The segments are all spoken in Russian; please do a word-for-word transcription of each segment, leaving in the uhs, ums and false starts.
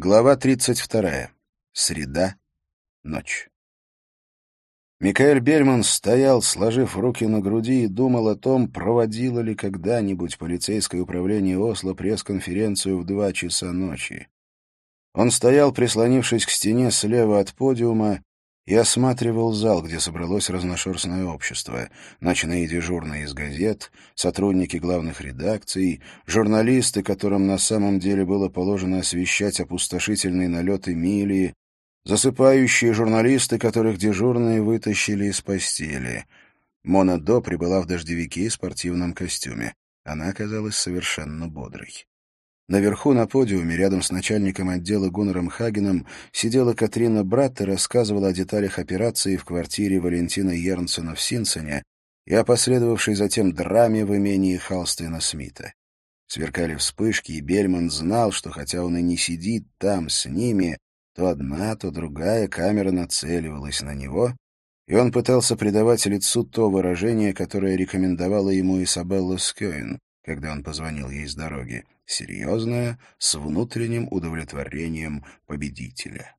Глава тридцать вторая. Среда. Ночь. Микаэль Бельман стоял, сложив руки на груди, и думал о том, проводило ли когда-нибудь полицейское управление Осло пресс-конференцию в два часа ночи. Он стоял, прислонившись к стене слева от подиума, и осматривал зал, где собралось разношерстное общество, ночные дежурные из газет, сотрудники главных редакций, журналисты, которым на самом деле было положено освещать опустошительные налеты мили, засыпающие журналисты, которых дежурные вытащили из постели. Мона До прибыла в дождевике и спортивном костюме. Она оказалась совершенно бодрой. Наверху на подиуме, рядом с начальником отдела Гуннером Хагеном, сидела Катрина Братт и рассказывала о деталях операции в квартире Валентина Йернсена в Синсене и о последовавшей затем драме в имении Халстейна Смита. Сверкали вспышки, и Бельман знал, что хотя он и не сидит там с ними, то одна, то другая камера нацеливалась на него, и он пытался придавать лицу то выражение, которое рекомендовала ему Исабелла Скёен, когда он позвонил ей с дороги, серьезное, с внутренним удовлетворением победителя.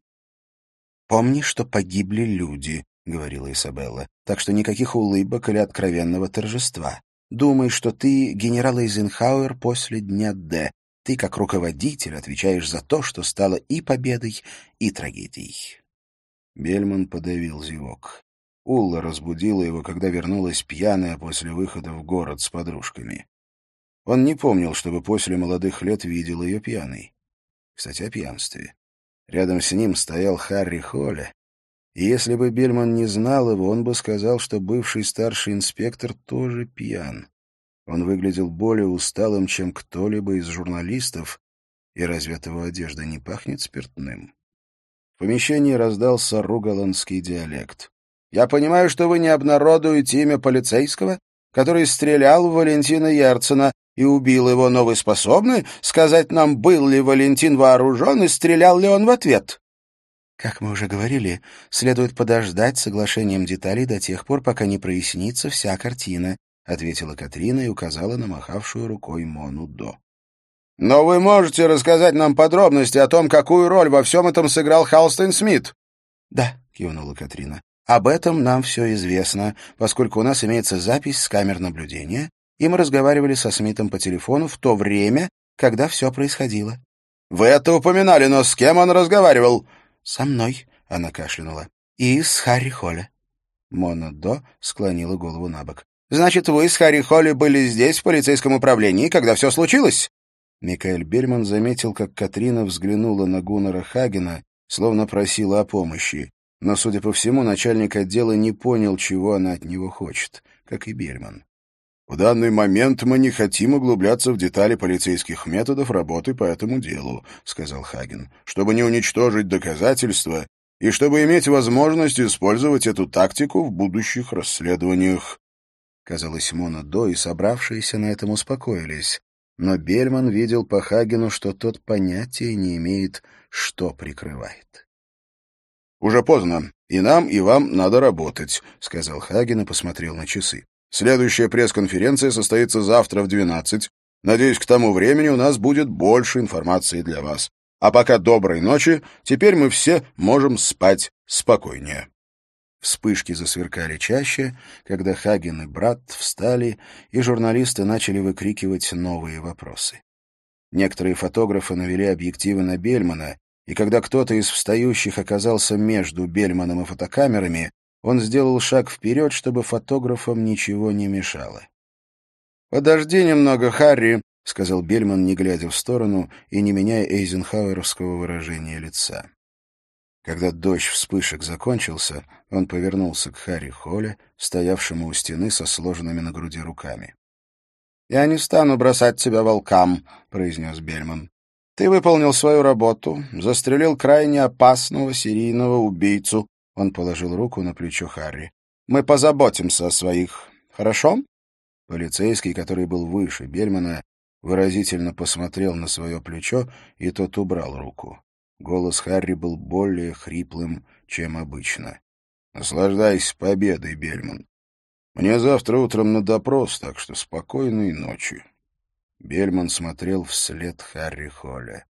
«Помни, что погибли люди», — говорила Исабелла, «так что никаких улыбок или откровенного торжества. Думай, что ты генерал Эйзенхауэр после дня Д. Ты, как руководитель, отвечаешь за то, что стало и победой, и трагедией». Бельман подавил зевок. Улла разбудила его, когда вернулась пьяная после выхода в город с подружками. Он не помнил, чтобы после молодых лет видел ее пьяной. Кстати, о пьянстве. Рядом с ним стоял Харри Холле, и если бы Бельман не знал его, он бы сказал, что бывший старший инспектор тоже пьян. Он выглядел более усталым, чем кто-либо из журналистов, и разве от его одежды не пахнет спиртным? В помещении раздался ругаландский диалект. «Я понимаю, что вы не обнародуете имя полицейского, который стрелял в Валентина Йернсена и убил его, но вы способны сказать нам, был ли Валентин вооружен и стрелял ли он в ответ?» «Как мы уже говорили, следует подождать с соглашением деталей до тех пор, пока не прояснится вся картина», — ответила Катрина и указала на махавшую рукой Мону До. «Но вы можете рассказать нам подробности о том, какую роль во всем этом сыграл Халстейн Смит?» «Да», — кивнула Катрина. «Об этом нам все известно, поскольку у нас имеется запись с камер наблюдения, и мы разговаривали со Смитом по телефону в то время, когда все происходило». «Вы это упоминали, но с кем он разговаривал?» «Со мной», — она кашлянула, — «и с Харри Холле». Мона До склонила голову на бок. «Значит, вы с Харри Холле были здесь, в полицейском управлении, когда все случилось?» Микаэль Бельман заметил, как Катрина взглянула на Гуннера Хагена, словно просила о помощи. Но, судя по всему, начальник отдела не понял, чего она от него хочет, как и Бельман. «В данный момент мы не хотим углубляться в детали полицейских методов работы по этому делу», — сказал Хаген, «чтобы не уничтожить доказательства и чтобы иметь возможность использовать эту тактику в будущих расследованиях». Казалось, Мона До и собравшиеся на этом успокоились, но Бельман видел по Хагену, что тот понятия не имеет, что прикрывает. «Уже поздно, и нам, и вам надо работать», — сказал Хаген и посмотрел на часы. «Следующая пресс-конференция состоится завтра в двенадцать. Надеюсь, к тому времени у нас будет больше информации для вас. А пока доброй ночи, теперь мы все можем спать спокойнее». Вспышки засверкали чаще, когда Хаген и Братт встали, и журналисты начали выкрикивать новые вопросы. Некоторые фотографы навели объективы на Бельмана, и когда кто-то из встающих оказался между Бельманом и фотокамерами, он сделал шаг вперед, чтобы фотографам ничего не мешало. «Подожди немного, Харри», — сказал Бельман, не глядя в сторону и не меняя эйзенхауэровского выражения лица. Когда дождь вспышек закончился, он повернулся к Харри Холле, стоявшему у стены со сложенными на груди руками. «Я не стану бросать тебя волкам», — произнес Бельман. «Ты выполнил свою работу, застрелил крайне опасного серийного убийцу». Он положил руку на плечо Харри. «Мы позаботимся о своих. Хорошо?» Полицейский, который был выше Бельмана, выразительно посмотрел на свое плечо, и тот убрал руку. Голос Харри был более хриплым, чем обычно. «Наслаждайся победой, Бельман. Мне завтра утром на допрос, так что спокойной ночи». Бельман смотрел вслед Харри Холле.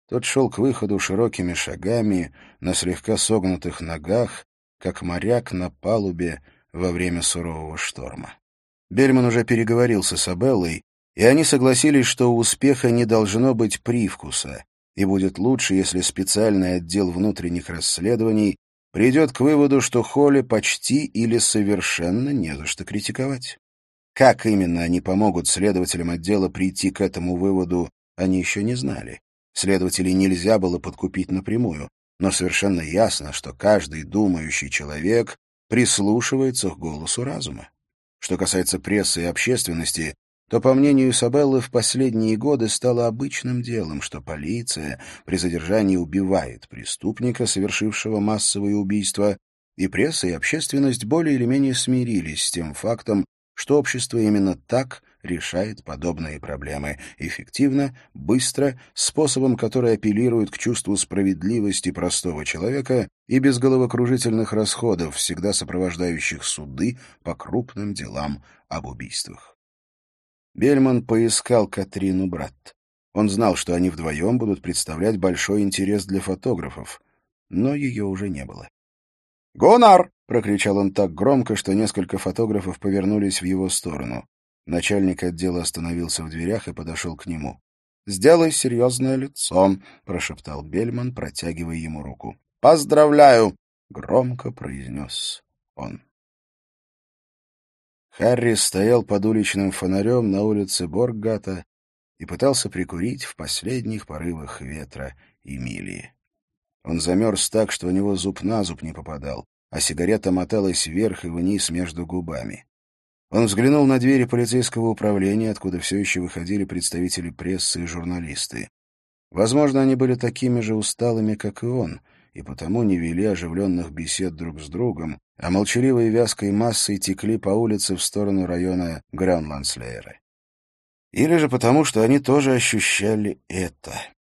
Тот шел к выходу широкими шагами, на слегка согнутых ногах, как моряк на палубе во время сурового шторма. Бельман уже переговорил с Исабеллой, и они согласились, что у успеха не должно быть привкуса, и будет лучше, если специальный отдел внутренних расследований придет к выводу, что Холли почти или совершенно не за что критиковать. Как именно они помогут следователям отдела прийти к этому выводу, они еще не знали. Следователей нельзя было подкупить напрямую, но совершенно ясно, что каждый думающий человек прислушивается к голосу разума. Что касается прессы и общественности, то, по мнению Исабеллы, в последние годы стало обычным делом, что полиция при задержании убивает преступника, совершившего массовые убийства, и пресса и общественность более или менее смирились с тем фактом, что общество именно так решает подобные проблемы эффективно, быстро, способом, который апеллирует к чувству справедливости простого человека и без головокружительных расходов, всегда сопровождающих суды по крупным делам об убийствах. Бельман поискал Катрину Братт. Он знал, что они вдвоем будут представлять большой интерес для фотографов, но ее уже не было. «Гуннар!» — прокричал он так громко, что несколько фотографов повернулись в его сторону. Начальник отдела остановился в дверях и подошел к нему. «Сделай серьезное лицо», — прошептал Бельман, протягивая ему руку. «Поздравляю!» — громко произнес он. Харри стоял под уличным фонарем на улице Борггата и пытался прикурить в последних порывах ветра Эмилии. Он замерз так, что у него зуб на зуб не попадал, а сигарета моталась вверх и вниз между губами. Он взглянул на двери полицейского управления, откуда все еще выходили представители прессы и журналисты. Возможно, они были такими же усталыми, как и он, и потому не вели оживленных бесед друг с другом, а молчаливой вязкой массой текли по улице в сторону района Грёнландслейре. Или же потому, что они тоже ощущали это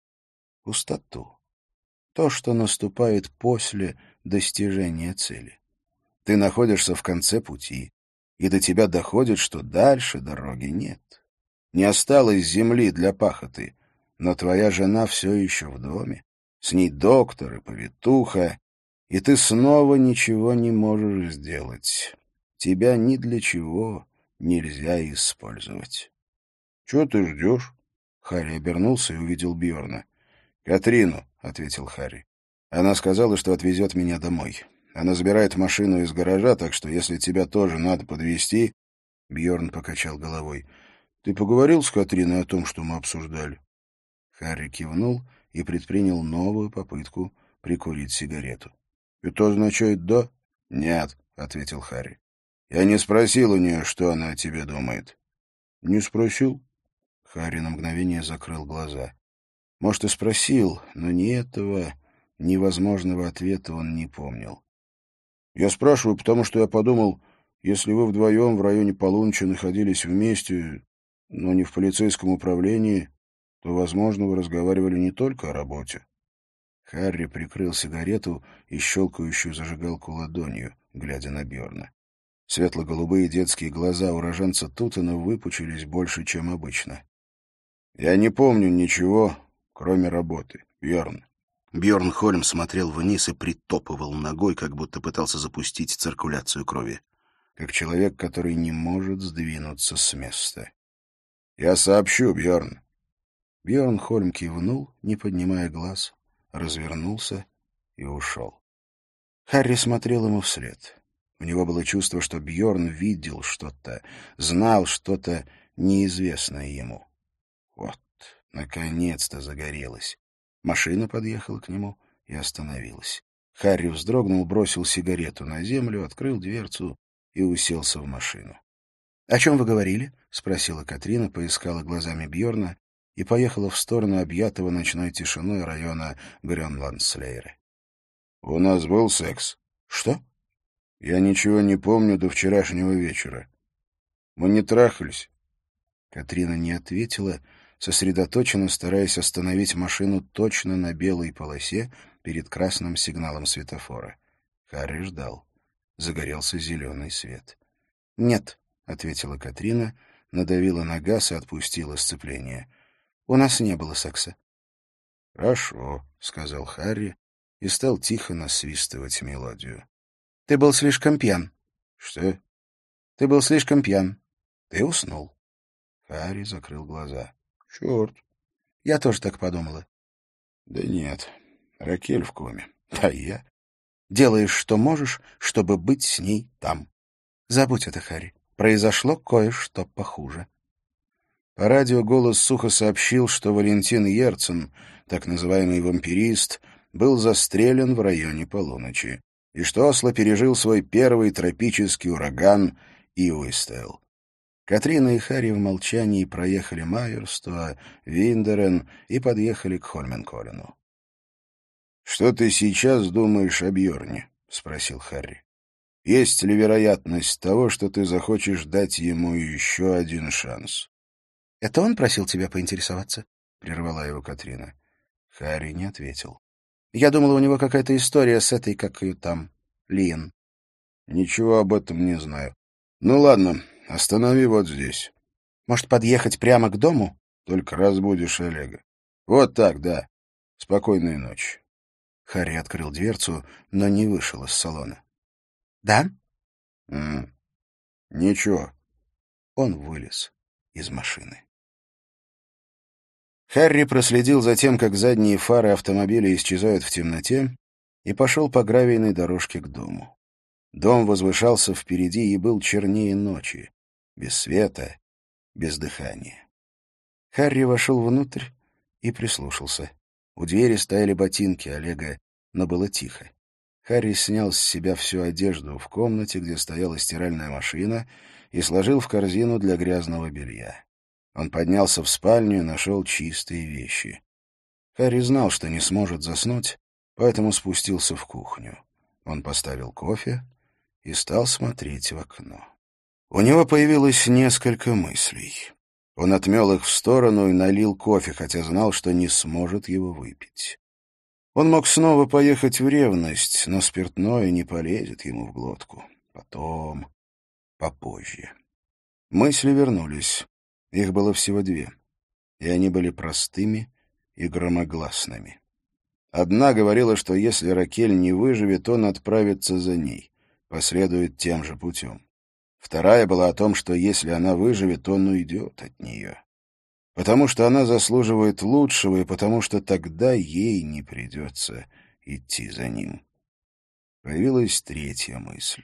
— пустоту. То, что наступает после достижения цели. Ты находишься в конце пути, и до тебя доходит, что дальше дороги нет. Не осталось земли для пахоты, но твоя жена все еще в доме, с ней доктор и повитуха, и ты снова ничего не можешь сделать. Тебя ни для чего нельзя использовать. — Чего ты ждешь? Харри обернулся и увидел Бьорна. — Катрину, — ответил Харри. Она сказала, что отвезет меня домой. Она забирает машину из гаража, так что если тебя тоже надо подвезти... Бьорн покачал головой. — Ты поговорил с Катриной о том, что мы обсуждали? Харри кивнул и предпринял новую попытку прикурить сигарету. — Это означает «да»? — Нет, — ответил Харри. — Я не спросил у нее, что она о тебе думает. — Не спросил? Харри на мгновение закрыл глаза. Может, и спросил, но ни этого, ни возможного ответа он не помнил. — Я спрашиваю, потому что я подумал, если вы вдвоем в районе полуночи находились вместе, но не в полицейском управлении, то, возможно, вы разговаривали не только о работе. Харри прикрыл сигарету и щелкающую зажигалку ладонью, глядя на Бьорна. Светло-голубые детские глаза уроженца Тутена выпучились больше, чем обычно. — Я не помню ничего, кроме работы, Бьорн. Бьорн Хольм смотрел вниз и притопывал ногой, как будто пытался запустить циркуляцию крови. Как человек, который не может сдвинуться с места. — Я сообщу, Бьорн. Бьорн Хольм кивнул, не поднимая глаз, развернулся и ушел. Харри смотрел ему вслед. У него было чувство, что Бьорн видел что-то, знал что-то неизвестное ему. Вот, наконец-то загорелось. Машина подъехала к нему и остановилась. Харри вздрогнул, бросил сигарету на землю, открыл дверцу и уселся в машину. — О чем вы говорили? — спросила Катрина, поискала глазами Бьорна и поехала в сторону объятого ночной тишиной района Грёнландслейре. — У нас был секс. — Что? — Я ничего не помню до вчерашнего вечера. Мы не трахались. Катрина не ответила, сосредоточенно стараясь остановить машину точно на белой полосе перед красным сигналом светофора. Харри ждал. Загорелся зеленый свет. — Нет, — ответила Катрина, надавила на газ и отпустила сцепление. — У нас не было секса. — Хорошо, — сказал Харри и стал тихо насвистывать мелодию. — Ты был слишком пьян. — Что? — Ты был слишком пьян. Ты уснул. Харри закрыл глаза. — Черт. — Я тоже так подумала. — Да нет, Ракель в коме. А я? Делаешь, что можешь, чтобы быть с ней там. Забудь это, Харри. Произошло кое-что похуже. По радио голос сухо сообщил, что Валентин Ерцен, так называемый вампирист, был застрелен в районе полуночи, и что Осло пережил свой первый тропический ураган Иуистел. Катрина и Харри в молчании проехали Майерстуа, Виндерен и подъехали к Хольменколлену. — Что ты сейчас думаешь о Бьорне? — спросил Харри. — Есть ли вероятность того, что ты захочешь дать ему еще один шанс? — Это он просил тебя поинтересоваться? — прервала его Катрина. Харри не ответил. — Я думала, у него какая-то история с этой, как ее там, Лиен. — Ничего об этом не знаю. Ну ладно, останови вот здесь. — Может, подъехать прямо к дому? — Только разбудишь Олега. — Вот так, да. Спокойной ночи. Харри открыл дверцу, но не вышел из салона. — Да? М — Ничего. Он вылез из машины. Харри проследил за тем, как задние фары автомобиля исчезают в темноте, и пошел по гравийной дорожке к дому. Дом возвышался впереди и был чернее ночи, без света, без дыхания. Харри вошел внутрь и прислушался. У двери стояли ботинки Олега, но было тихо. Харри снял с себя всю одежду в комнате, где стояла стиральная машина, и сложил в корзину для грязного белья. Он поднялся в спальню и нашел чистые вещи. Харри знал, что не сможет заснуть, поэтому спустился в кухню. Он поставил кофе и стал смотреть в окно. У него появилось несколько мыслей. Он отмел их в сторону и налил кофе, хотя знал, что не сможет его выпить. Он мог снова поехать в ревность, но спиртное не полезет ему в глотку. Потом, попозже. Мысли вернулись. Их было всего две, и они были простыми и громогласными. Одна говорила, что если Ракель не выживет, он отправится за ней, последует тем же путем. Вторая была о том, что если она выживет, он уйдет от нее. Потому что она заслуживает лучшего, и потому что тогда ей не придется идти за ним. Появилась третья мысль.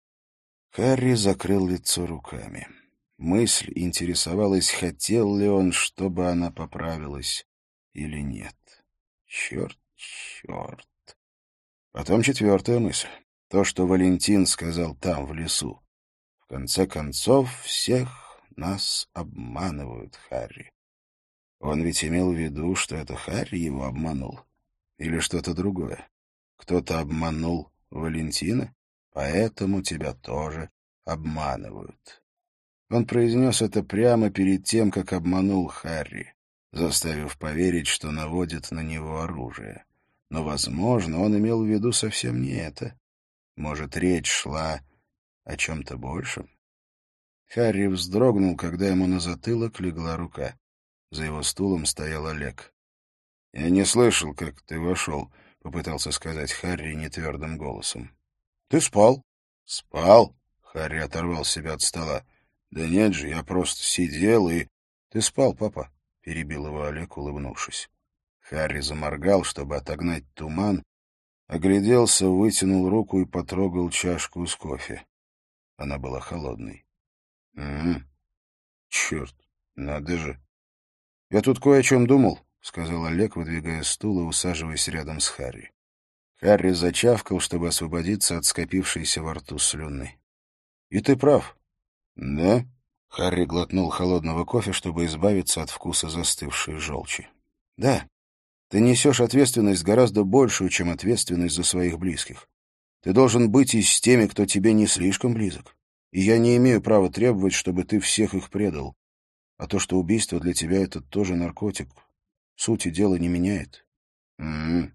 Харри закрыл лицо руками. Мысль интересовалась, хотел ли он, чтобы она поправилась или нет. Черт, черт. Потом четвертая мысль. То, что Валентин сказал там, в лесу. В конце концов, всех нас обманывают, Харри. Он ведь имел в виду, что это Харри его обманул. Или что-то другое. Кто-то обманул Валентина, поэтому тебя тоже обманывают. Он произнес это прямо перед тем, как обманул Харри, заставив поверить, что наводит на него оружие. Но, возможно, он имел в виду совсем не это. Может, речь шла о чем-то большем? Харри вздрогнул, когда ему на затылок легла рука. За его стулом стоял Олег. — Я не слышал, как ты вошел, — попытался сказать Харри нетвердым голосом. — Ты спал. — Спал? — Харри оторвал себя от стола. — Да нет же, я просто сидел и... — Ты спал, папа, — перебил его Олег, улыбнувшись. Харри заморгал, чтобы отогнать туман, огляделся, вытянул руку и потрогал чашку с кофе. Она была холодной. — М-м, черт, надо же. — Я тут кое о чем думал, — сказал Олег, выдвигая стул и усаживаясь рядом с Харри. Харри зачавкал, чтобы освободиться от скопившейся во рту слюны. — И ты прав. — Да? — Харри глотнул холодного кофе, чтобы избавиться от вкуса застывшей желчи. — Да. Ты несешь ответственность гораздо большую, чем ответственность за своих близких. Ты должен быть и с теми, кто тебе не слишком близок. И я не имею права требовать, чтобы ты всех их предал. А то, что убийство для тебя — это тоже наркотик, сути дела не меняет. — М-м.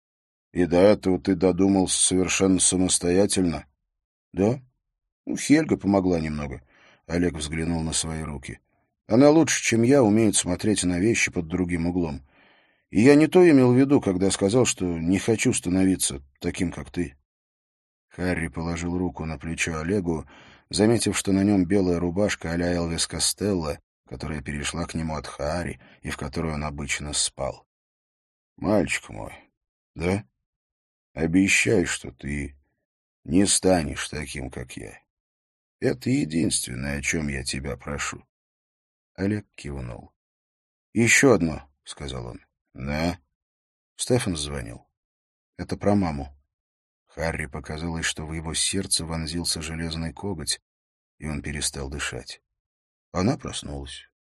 И до этого ты додумался совершенно самостоятельно? — Да. Ну, Хельга помогла немного. Олег взглянул на свои руки. Она лучше, чем я, умеет смотреть на вещи под другим углом. И я не то имел в виду, когда сказал, что не хочу становиться таким, как ты». Харри положил руку на плечо Олегу, заметив, что на нем белая рубашка а-ля Элвис Костелло, которая перешла к нему от Хаари и в которой он обычно спал. «Мальчик мой, да? Обещай, что ты не станешь таким, как я. Это единственное, о чем я тебя прошу». Олег кивнул. «Еще одно», — сказал он. «Да». Стефан звонил. «Это про маму». Харри показалось, что в его сердце вонзился железный коготь, и он перестал дышать. Она проснулась.